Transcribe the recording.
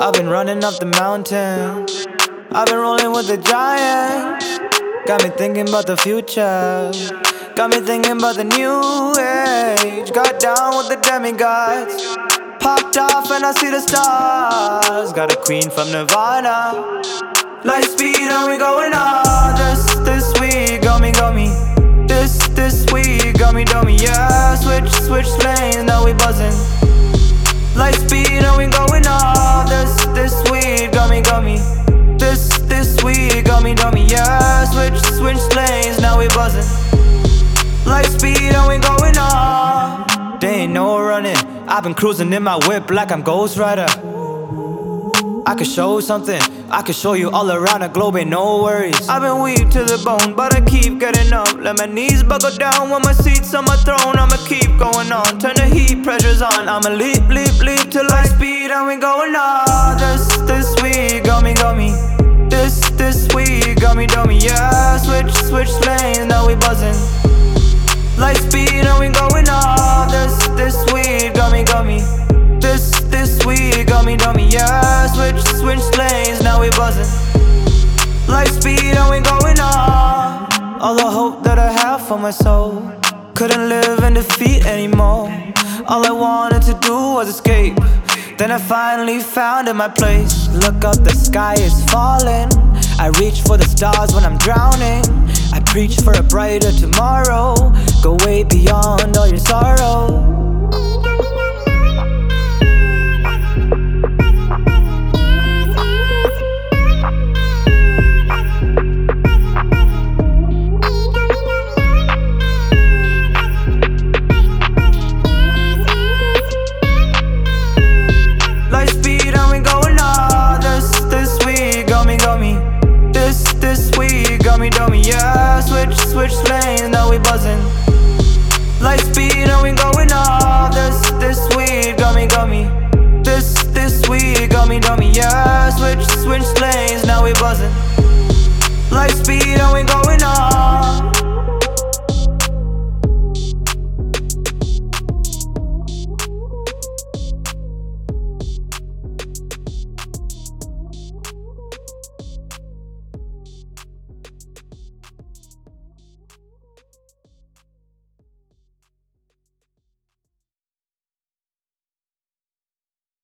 I've been running up the mountain, I've been rolling with the giants. Got me thinking about the future, got me thinking about the new age. Got down with the demigods, popped off and I see the stars. Got a queen from Nirvana, light speed and we going on. This week got me. This week got me, yeah. Switch lanes, now we buzzing. Light speed and we going on. This week got me. This week got me, yeah. Switch lanes, now we buzzing. Light speed and we going on. There ain't no running, I've been cruising in my whip like I'm Ghost Rider. I could show something, I could show you all around the globe, ain't no worries. I've been weak to the bone, but I keep getting up. Let my knees buckle down when my seat's on my throne. I'ma keep going on, turn the heat pressures on. I'ma leap to light speed and we going on. This week got me. This week got me, yeah. Switch lanes, now we buzzing. Light speed and we going on. This week got me. This week got me, yeah. Switch lanes, now we buzzing. Light speed and we going on. All the hope that I have for my soul, couldn't live in defeat anymore. All I wanted to do was escape, then I finally found in my place. Look up, the sky is falling, I reach for the stars when I'm drowning. I preach for a brighter tomorrow, go way beyond all your sorrow.